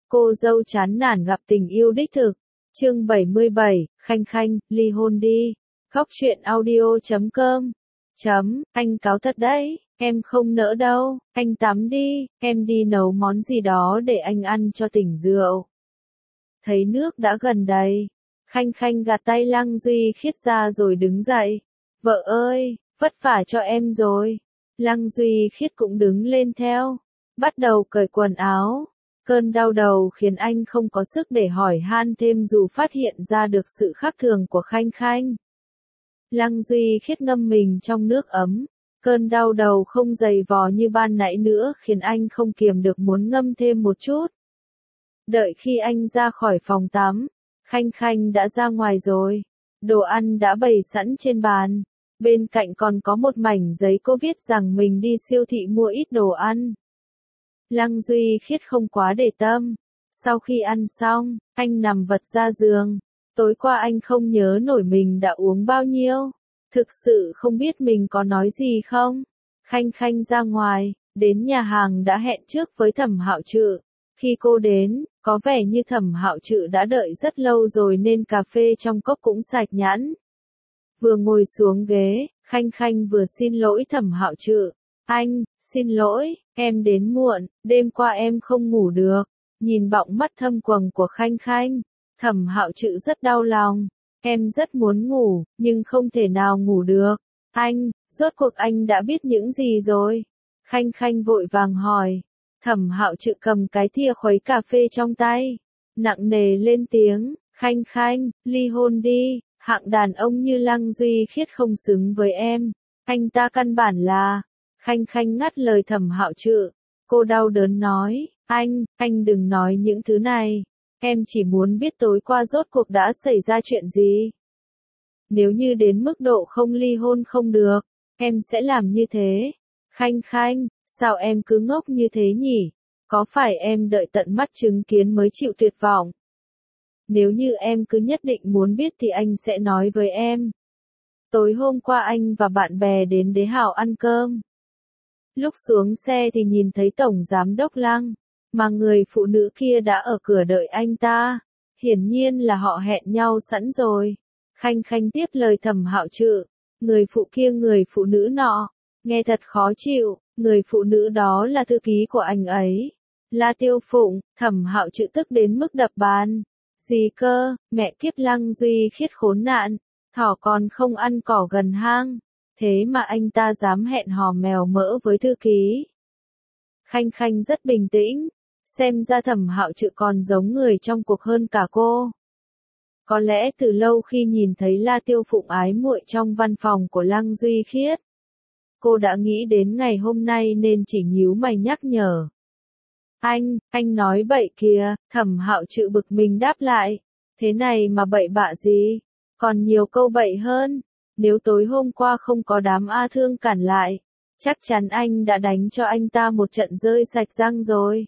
Cô dâu chán nản gặp tình yêu đích thực. Chương 77, Khanh Khanh, ly hôn đi. Góc truyện audio.com. Anh cáu thật đấy, em không nỡ đâu, anh tắm đi, em đi nấu món gì đó để anh ăn cho tỉnh rượu. Thấy nước đã gần đầy, Khanh Khanh gạt tay Lăng Duy Khiết ra rồi đứng dậy. Vợ ơi, vất vả cho em rồi. Lăng Duy Khiết cũng đứng lên theo, bắt đầu cởi quần áo. Cơn đau đầu khiến anh không có sức để hỏi han thêm dù phát hiện ra được sự khác thường của Khanh Khanh. Lăng Duy Khiết ngâm mình trong nước ấm. Cơn đau đầu không dày vò như ban nãy nữa khiến anh không kiềm được muốn ngâm thêm một chút. Đợi khi anh ra khỏi phòng tắm, Khanh Khanh đã ra ngoài rồi. Đồ ăn đã bày sẵn trên bàn. Bên cạnh còn có một mảnh giấy cô viết rằng mình đi siêu thị mua ít đồ ăn. Lăng Duy Khiết không quá để tâm. Sau khi ăn xong, anh nằm vật ra giường. Tối qua anh không nhớ nổi mình đã uống bao nhiêu. Thực sự không biết mình có nói gì không. Khanh Khanh ra ngoài, đến nhà hàng đã hẹn trước với Thẩm Hạo Trự. Khi cô đến, có vẻ như Thẩm Hạo Trự đã đợi rất lâu rồi nên cà phê trong cốc cũng sạch nhẵn. Vừa ngồi xuống ghế, Khanh Khanh vừa xin lỗi Thẩm Hạo Trự. Anh, xin lỗi, em đến muộn, đêm qua em không ngủ được. Nhìn bọng mắt thâm quầng của Khanh Khanh, Thẩm Hạo Trự rất đau lòng. Em rất muốn ngủ, nhưng không thể nào ngủ được. Anh, rốt cuộc anh đã biết những gì rồi? Khanh Khanh vội vàng hỏi. Thẩm Hạo Trự cầm cái thìa khuấy cà phê trong tay, nặng nề lên tiếng, Khanh Khanh, ly hôn đi, hạng đàn ông như Lăng Duy Khiết không xứng với em. Anh ta căn bản là... Khanh Khanh ngắt lời Thẩm Hạo Trự. Cô đau đớn nói, anh đừng nói những thứ này. Em chỉ muốn biết tối qua rốt cuộc đã xảy ra chuyện gì. Nếu như đến mức độ không ly hôn không được, em sẽ làm như thế. Khanh Khanh, sao em cứ ngốc như thế nhỉ? Có phải em đợi tận mắt chứng kiến mới chịu tuyệt vọng? Nếu như em cứ nhất định muốn biết thì anh sẽ nói với em. Tối hôm qua anh và bạn bè đến Đế Hào ăn cơm. Lúc xuống xe thì nhìn thấy Tổng Giám đốc Lăng, mà người phụ nữ kia đã ở cửa đợi anh ta. Hiển nhiên là họ hẹn nhau sẵn rồi. Khanh Khanh tiếp lời Thẩm Hạo Trự. Người phụ nữ nọ, nghe thật khó chịu, người phụ nữ đó là thư ký của anh ấy. La Tiêu Phụng. Thẩm Hạo Trự tức đến mức đập bàn. Gì cơ, mẹ kiếp Lăng Duy Khiết khốn nạn, thỏ còn không ăn cỏ gần hang. Thế mà anh ta dám hẹn hò mèo mỡ với thư ký. Khanh Khanh rất bình tĩnh, xem ra Thẩm Hạo Trự còn giống người trong cuộc hơn cả cô. Có lẽ từ lâu khi nhìn thấy La Tiêu Phụng ái muội trong văn phòng của Lăng Duy Khiết, cô đã nghĩ đến ngày hôm nay nên chỉ nhíu mày nhắc nhở. Anh nói bậy kìa, Thẩm Hạo Trự bực mình đáp lại. Thế này mà bậy bạ gì? Còn nhiều câu bậy hơn. Nếu tối hôm qua không có đám A Thương cản lại, chắc chắn anh đã đánh cho anh ta một trận rơi sạch răng rồi.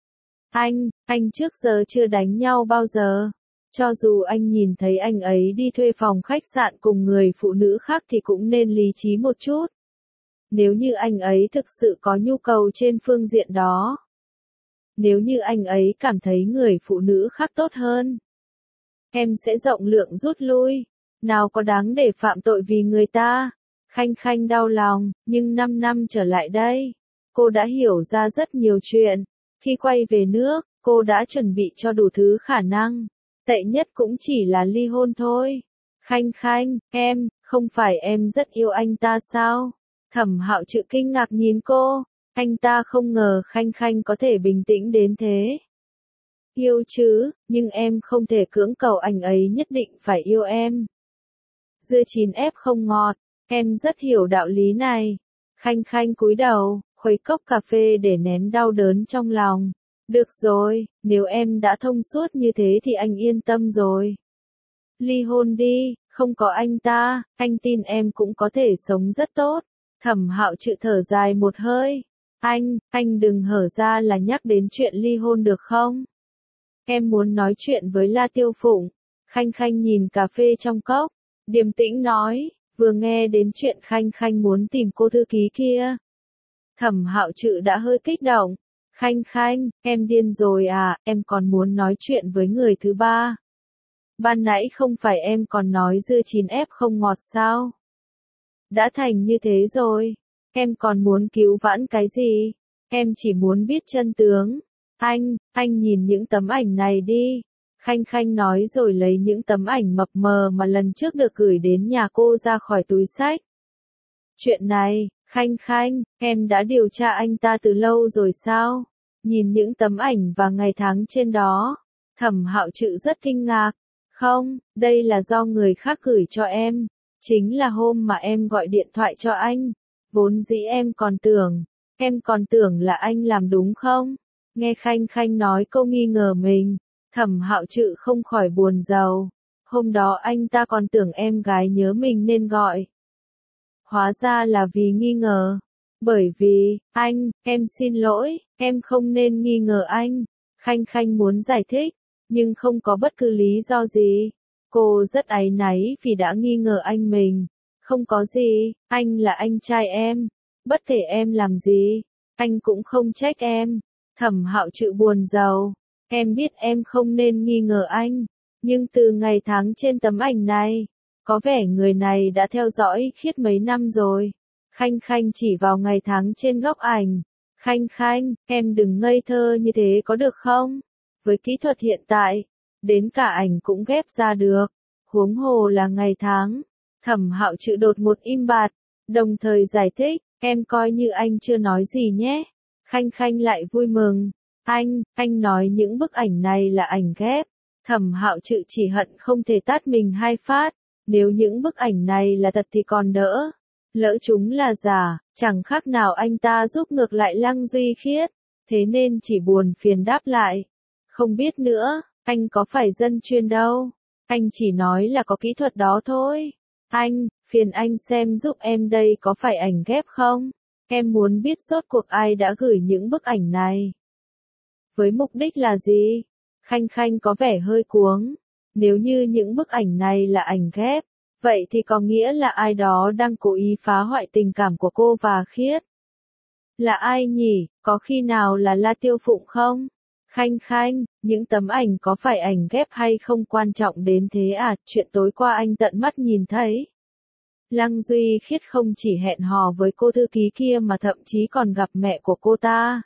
Anh trước giờ chưa đánh nhau bao giờ. Cho dù anh nhìn thấy anh ấy đi thuê phòng khách sạn cùng người phụ nữ khác thì cũng nên lý trí một chút. Nếu như anh ấy thực sự có nhu cầu trên phương diện đó. Nếu như anh ấy cảm thấy người phụ nữ khác tốt hơn, em sẽ rộng lượng rút lui. Nào có đáng để phạm tội vì người ta. Khanh Khanh đau lòng, nhưng 5 năm trở lại đây, cô đã hiểu ra rất nhiều chuyện. Khi quay về nước, cô đã chuẩn bị cho đủ thứ khả năng. Tệ nhất cũng chỉ là ly hôn thôi. Khanh Khanh, không phải em rất yêu anh ta sao? Thẩm Hạo Trự kinh ngạc nhìn cô. Anh ta không ngờ Khanh Khanh có thể bình tĩnh đến thế. Yêu chứ, nhưng em không thể cưỡng cầu anh ấy nhất định phải yêu em. Dưa chín ép không ngọt, em rất hiểu đạo lý này. Khanh Khanh cúi đầu, khuấy cốc cà phê để nén đau đớn trong lòng. Được rồi, nếu em đã thông suốt như thế thì anh yên tâm rồi. Ly hôn đi, không có anh ta, anh tin em cũng có thể sống rất tốt. Thẩm Hạo Trự thở dài một hơi. Anh đừng hở ra là nhắc đến chuyện ly hôn được không? Em muốn nói chuyện với La Tiêu Phụng. Khanh Khanh nhìn cà phê trong cốc, điềm tĩnh nói, vừa nghe đến chuyện Khanh Khanh muốn tìm cô thư ký kia. Thẩm Hạo Trự đã hơi kích động. Khanh Khanh, em điên rồi à, em còn muốn nói chuyện với người thứ ba. Ban nãy không phải em còn nói dưa chín ép không ngọt sao? Đã thành như thế rồi, em còn muốn cứu vãn cái gì? Em chỉ muốn biết chân tướng. Anh nhìn những tấm ảnh này đi. Khanh Khanh nói rồi lấy những tấm ảnh mập mờ mà lần trước được gửi đến nhà cô ra khỏi túi xách. Chuyện này, Khanh Khanh, em đã điều tra anh ta từ lâu rồi sao? Nhìn những tấm ảnh và ngày tháng trên đó, Thẩm Hạo Trự rất kinh ngạc. Không, đây là do người khác gửi cho em. Chính là hôm mà em gọi điện thoại cho anh. Vốn dĩ em còn tưởng là anh làm đúng không? Nghe Khanh Khanh nói câu nghi ngờ mình, Thẩm Hạo Trự không khỏi buồn rầu. Hôm đó anh ta còn tưởng em gái nhớ mình nên gọi. Hóa ra là vì nghi ngờ. Bởi vì, em xin lỗi, em không nên nghi ngờ anh. Khanh Khanh muốn giải thích, nhưng không có bất cứ lý do gì. Cô rất áy náy vì đã nghi ngờ anh mình. Không có gì, anh là anh trai em. Bất kể em làm gì, anh cũng không trách em. Thẩm Hạo Trự buồn rầu. Em biết em không nên nghi ngờ anh. Nhưng từ ngày tháng trên tấm ảnh này, có vẻ người này đã theo dõi Khiết mấy năm rồi. Khanh Khanh chỉ vào ngày tháng trên góc ảnh. Khanh Khanh, em đừng ngây thơ như thế có được không? Với kỹ thuật hiện tại, đến cả ảnh cũng ghép ra được. Huống hồ là ngày tháng. Thẩm Hạo Trự đột ngột im bặt, đồng thời giải thích, em coi như anh chưa nói gì nhé. Khanh Khanh lại vui mừng. Anh nói những bức ảnh này là ảnh ghép. Thẩm Hạo Trự chỉ hận không thể tát mình 2 phát. Nếu những bức ảnh này là thật thì còn đỡ. Lỡ chúng là giả, chẳng khác nào anh ta giúp ngược lại Lăng Duy Khiết. Thế nên chỉ buồn phiền đáp lại. Không biết nữa, anh có phải dân chuyên đâu. Anh chỉ nói là có kỹ thuật đó thôi. Phiền anh xem giúp em đây có phải ảnh ghép không? Em muốn biết rốt cuộc ai đã gửi những bức ảnh này. Với mục đích là gì? Khanh Khanh có vẻ hơi cuống. Nếu như những bức ảnh này là ảnh ghép, vậy thì có nghĩa là ai đó đang cố ý phá hoại tình cảm của cô và Khiết. Là ai nhỉ? Có khi nào là La Tiêu Phụng không? Khanh Khanh, những tấm ảnh có phải ảnh ghép hay không quan trọng đến thế à? Chuyện tối qua anh tận mắt nhìn thấy. Lăng Duy Khiết không chỉ hẹn hò với cô thư ký kia mà thậm chí còn gặp mẹ của cô ta.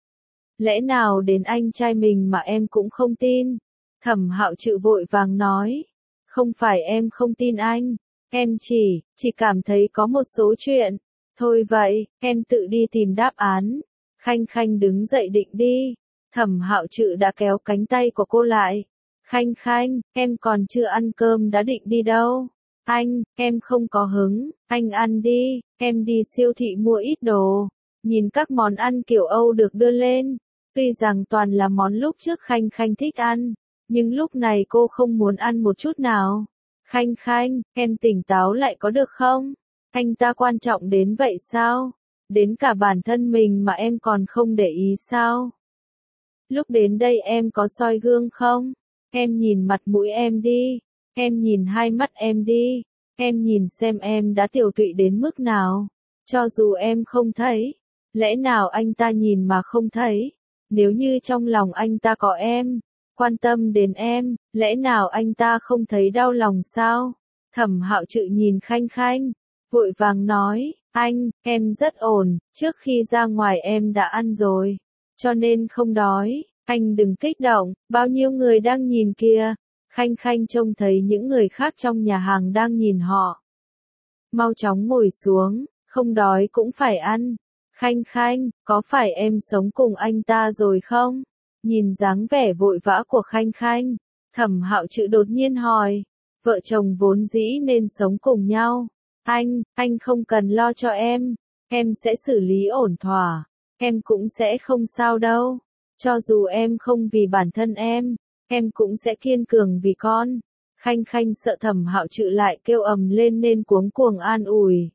Lẽ nào đến anh trai mình mà em cũng không tin? Thẩm Hạo Trự vội vàng nói. Không phải em không tin anh. Em chỉ cảm thấy có một số chuyện. Thôi vậy, em tự đi tìm đáp án. Khanh Khanh đứng dậy định đi. Thẩm Hạo Trự đã kéo cánh tay của cô lại. Khanh Khanh, em còn chưa ăn cơm đã định đi đâu? Em không có hứng, anh ăn đi, em đi siêu thị mua ít đồ. Nhìn các món ăn kiểu Âu được đưa lên. Tuy rằng toàn là món lúc trước Khanh Khanh thích ăn, nhưng lúc này cô không muốn ăn một chút nào. Khanh Khanh, em tỉnh táo lại có được không? Anh ta quan trọng đến vậy sao? Đến cả bản thân mình mà em còn không để ý sao? Lúc đến đây em có soi gương không? Em nhìn mặt mũi em đi. Em nhìn hai mắt em đi. Em nhìn xem em đã tiểu tụy đến mức nào. Cho dù em không thấy. Lẽ nào anh ta nhìn mà không thấy? Nếu như trong lòng anh ta có em, quan tâm đến em, lẽ nào anh ta không thấy đau lòng sao? Thẩm Hạo Trự nhìn Khanh Khanh, vội vàng nói, em rất ổn, trước khi ra ngoài em đã ăn rồi, cho nên không đói, anh đừng kích động, bao nhiêu người đang nhìn kìa. Khanh Khanh trông thấy những người khác trong nhà hàng đang nhìn họ. Mau chóng ngồi xuống, không đói cũng phải ăn. Khanh Khanh, có phải em sống cùng anh ta rồi không? Nhìn dáng vẻ vội vã của Khanh Khanh, Thẩm Hạo Trự đột nhiên hỏi. Vợ chồng vốn dĩ nên sống cùng nhau. Anh không cần lo cho em sẽ xử lý ổn thỏa. Em cũng sẽ không sao đâu. Cho dù em không vì bản thân em cũng sẽ kiên cường vì con. Khanh Khanh sợ Thẩm Hạo Trự lại kêu ầm lên nên cuống cuồng an ủi.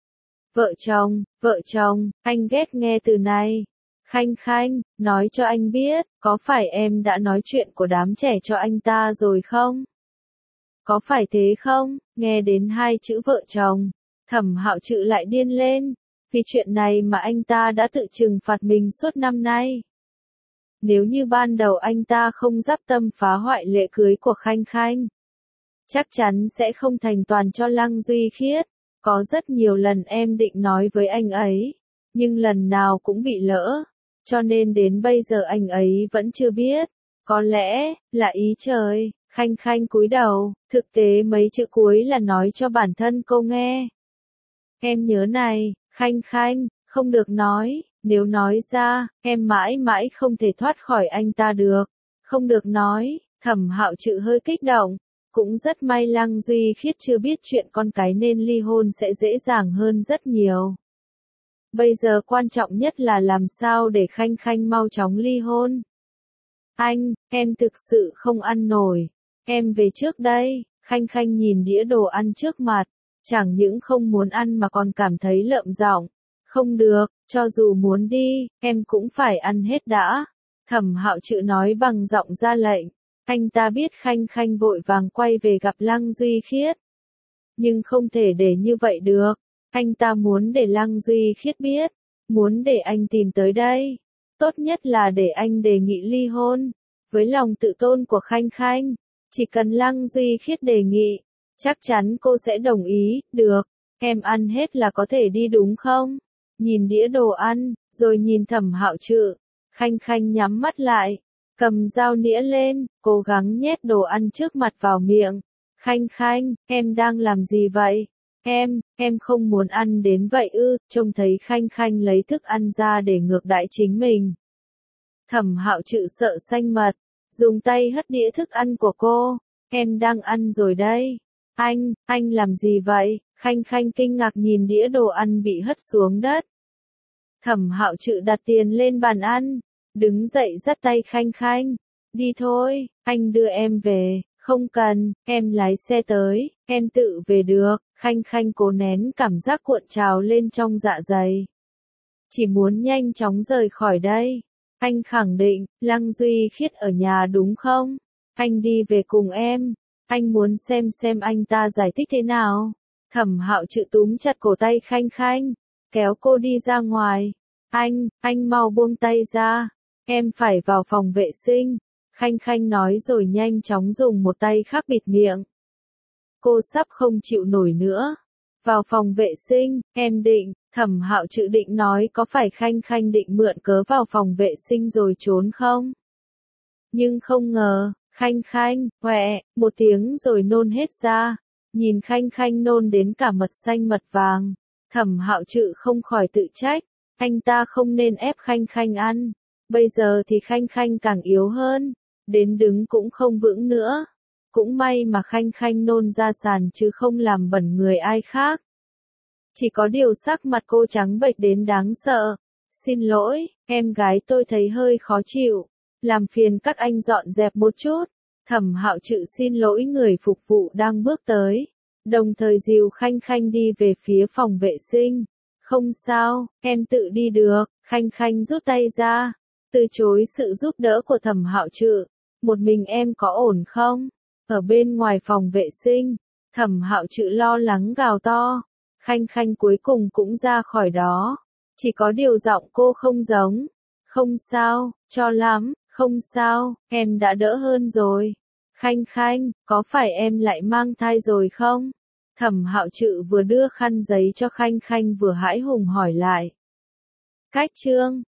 Vợ chồng, anh ghét nghe từ này. Khanh Khanh, nói cho anh biết, có phải em đã nói chuyện của đám trẻ cho anh ta rồi không? Có phải thế không? Nghe đến hai chữ vợ chồng, Thẩm Hạo Trự lại điên lên. Vì chuyện này mà anh ta đã tự trừng phạt mình suốt năm nay. Nếu như ban đầu anh ta không dắp tâm phá hoại lễ cưới của Khanh Khanh, chắc chắn sẽ không thành toàn cho Lăng Duy Khiết. Có rất nhiều lần em định nói với anh ấy, nhưng lần nào cũng bị lỡ, cho nên đến bây giờ anh ấy vẫn chưa biết. Có lẽ là ý trời. Khanh Khanh cúi đầu, thực tế mấy chữ cuối là nói cho bản thân cô nghe. Em nhớ này, Khanh Khanh, không được nói, nếu nói ra, em mãi mãi không thể thoát khỏi anh ta được. Không được nói. Thẩm Hạo Trự hơi kích động. Cũng rất may Lăng Duy Khiết chưa biết chuyện con cái nên ly hôn sẽ dễ dàng hơn rất nhiều. Bây giờ quan trọng nhất là làm sao để Khanh Khanh mau chóng ly hôn. Anh, em thực sự không ăn nổi. Em về trước đây. Khanh Khanh nhìn đĩa đồ ăn trước mặt, chẳng những không muốn ăn mà còn cảm thấy lợm giọng. Không được, cho dù muốn đi, em cũng phải ăn hết đã. Thẩm Hạo Trự nói bằng giọng ra lệnh. Anh ta biết Khanh Khanh vội vàng quay về gặp Lăng Duy Khiết. Nhưng không thể để như vậy được. Anh ta muốn để Lăng Duy Khiết biết. Muốn để anh tìm tới đây. Tốt nhất là để anh đề nghị ly hôn. Với lòng tự tôn của Khanh Khanh, chỉ cần Lăng Duy Khiết đề nghị, chắc chắn cô sẽ đồng ý. Được, em ăn hết là có thể đi đúng không? Nhìn đĩa đồ ăn, rồi nhìn Thẩm Hạo Trự. Khanh Khanh nhắm mắt lại, cầm dao nĩa lên, cố gắng nhét đồ ăn trước mặt vào miệng. Khanh Khanh, em đang làm gì vậy? Em không muốn ăn đến vậy ư? Trông thấy Khanh Khanh lấy thức ăn ra để ngược đãi chính mình. Thẩm Hạo Trự sợ xanh mật, dùng tay hất đĩa thức ăn của cô. Em đang ăn rồi đây. Anh làm gì vậy? Khanh Khanh kinh ngạc nhìn đĩa đồ ăn bị hất xuống đất. Thẩm Hạo Trự đặt tiền lên bàn ăn, đứng dậy dắt tay Khanh Khanh. Đi thôi, anh đưa em về. Không cần, em lái xe tới, em tự về được. Khanh Khanh cố nén cảm giác cuộn trào lên trong dạ dày. Chỉ muốn nhanh chóng rời khỏi đây. Anh khẳng định, Lăng Duy Khiết ở nhà đúng không? Anh đi về cùng em. Anh muốn xem anh ta giải thích thế nào. Thẩm Hạo Trự túm chặt cổ tay Khanh Khanh, kéo cô đi ra ngoài. Anh mau buông tay ra. Em phải vào phòng vệ sinh. Khanh Khanh nói rồi nhanh chóng dùng một tay khác bịt miệng. Cô sắp không chịu nổi nữa. Vào phòng vệ sinh, em định, Thẩm Hạo Trự định nói có phải Khanh Khanh định mượn cớ vào phòng vệ sinh rồi trốn không? Nhưng không ngờ, Khanh Khanh, quẹ, một tiếng rồi nôn hết ra. Nhìn Khanh Khanh nôn đến cả mật xanh mật vàng. Thẩm Hạo Trự không khỏi tự trách. Anh ta không nên ép Khanh Khanh ăn. Bây giờ thì Khanh Khanh càng yếu hơn. Đến đứng cũng không vững nữa. Cũng may mà Khanh Khanh nôn ra sàn chứ không làm bẩn người ai khác. Chỉ có điều sắc mặt cô trắng bệch đến đáng sợ. Xin lỗi, em gái tôi thấy hơi khó chịu. Làm phiền các anh dọn dẹp một chút. Thẩm Hạo Trự xin lỗi người phục vụ đang bước tới. Đồng thời dìu Khanh Khanh đi về phía phòng vệ sinh. Không sao, em tự đi được. Khanh Khanh rút tay ra, từ chối sự giúp đỡ của Thẩm Hạo Trự. Một mình em có ổn không? Ở bên ngoài phòng vệ sinh, Thẩm Hạo Trự lo lắng gào to. Khanh Khanh cuối cùng cũng ra khỏi đó. Chỉ có điều giọng cô không giống. Không sao, cho lắm, không sao, em đã đỡ hơn rồi. Khanh Khanh, có phải em lại mang thai rồi không? Thẩm Hạo Trự vừa đưa khăn giấy cho Khanh Khanh vừa hãi hùng hỏi lại. Cách chương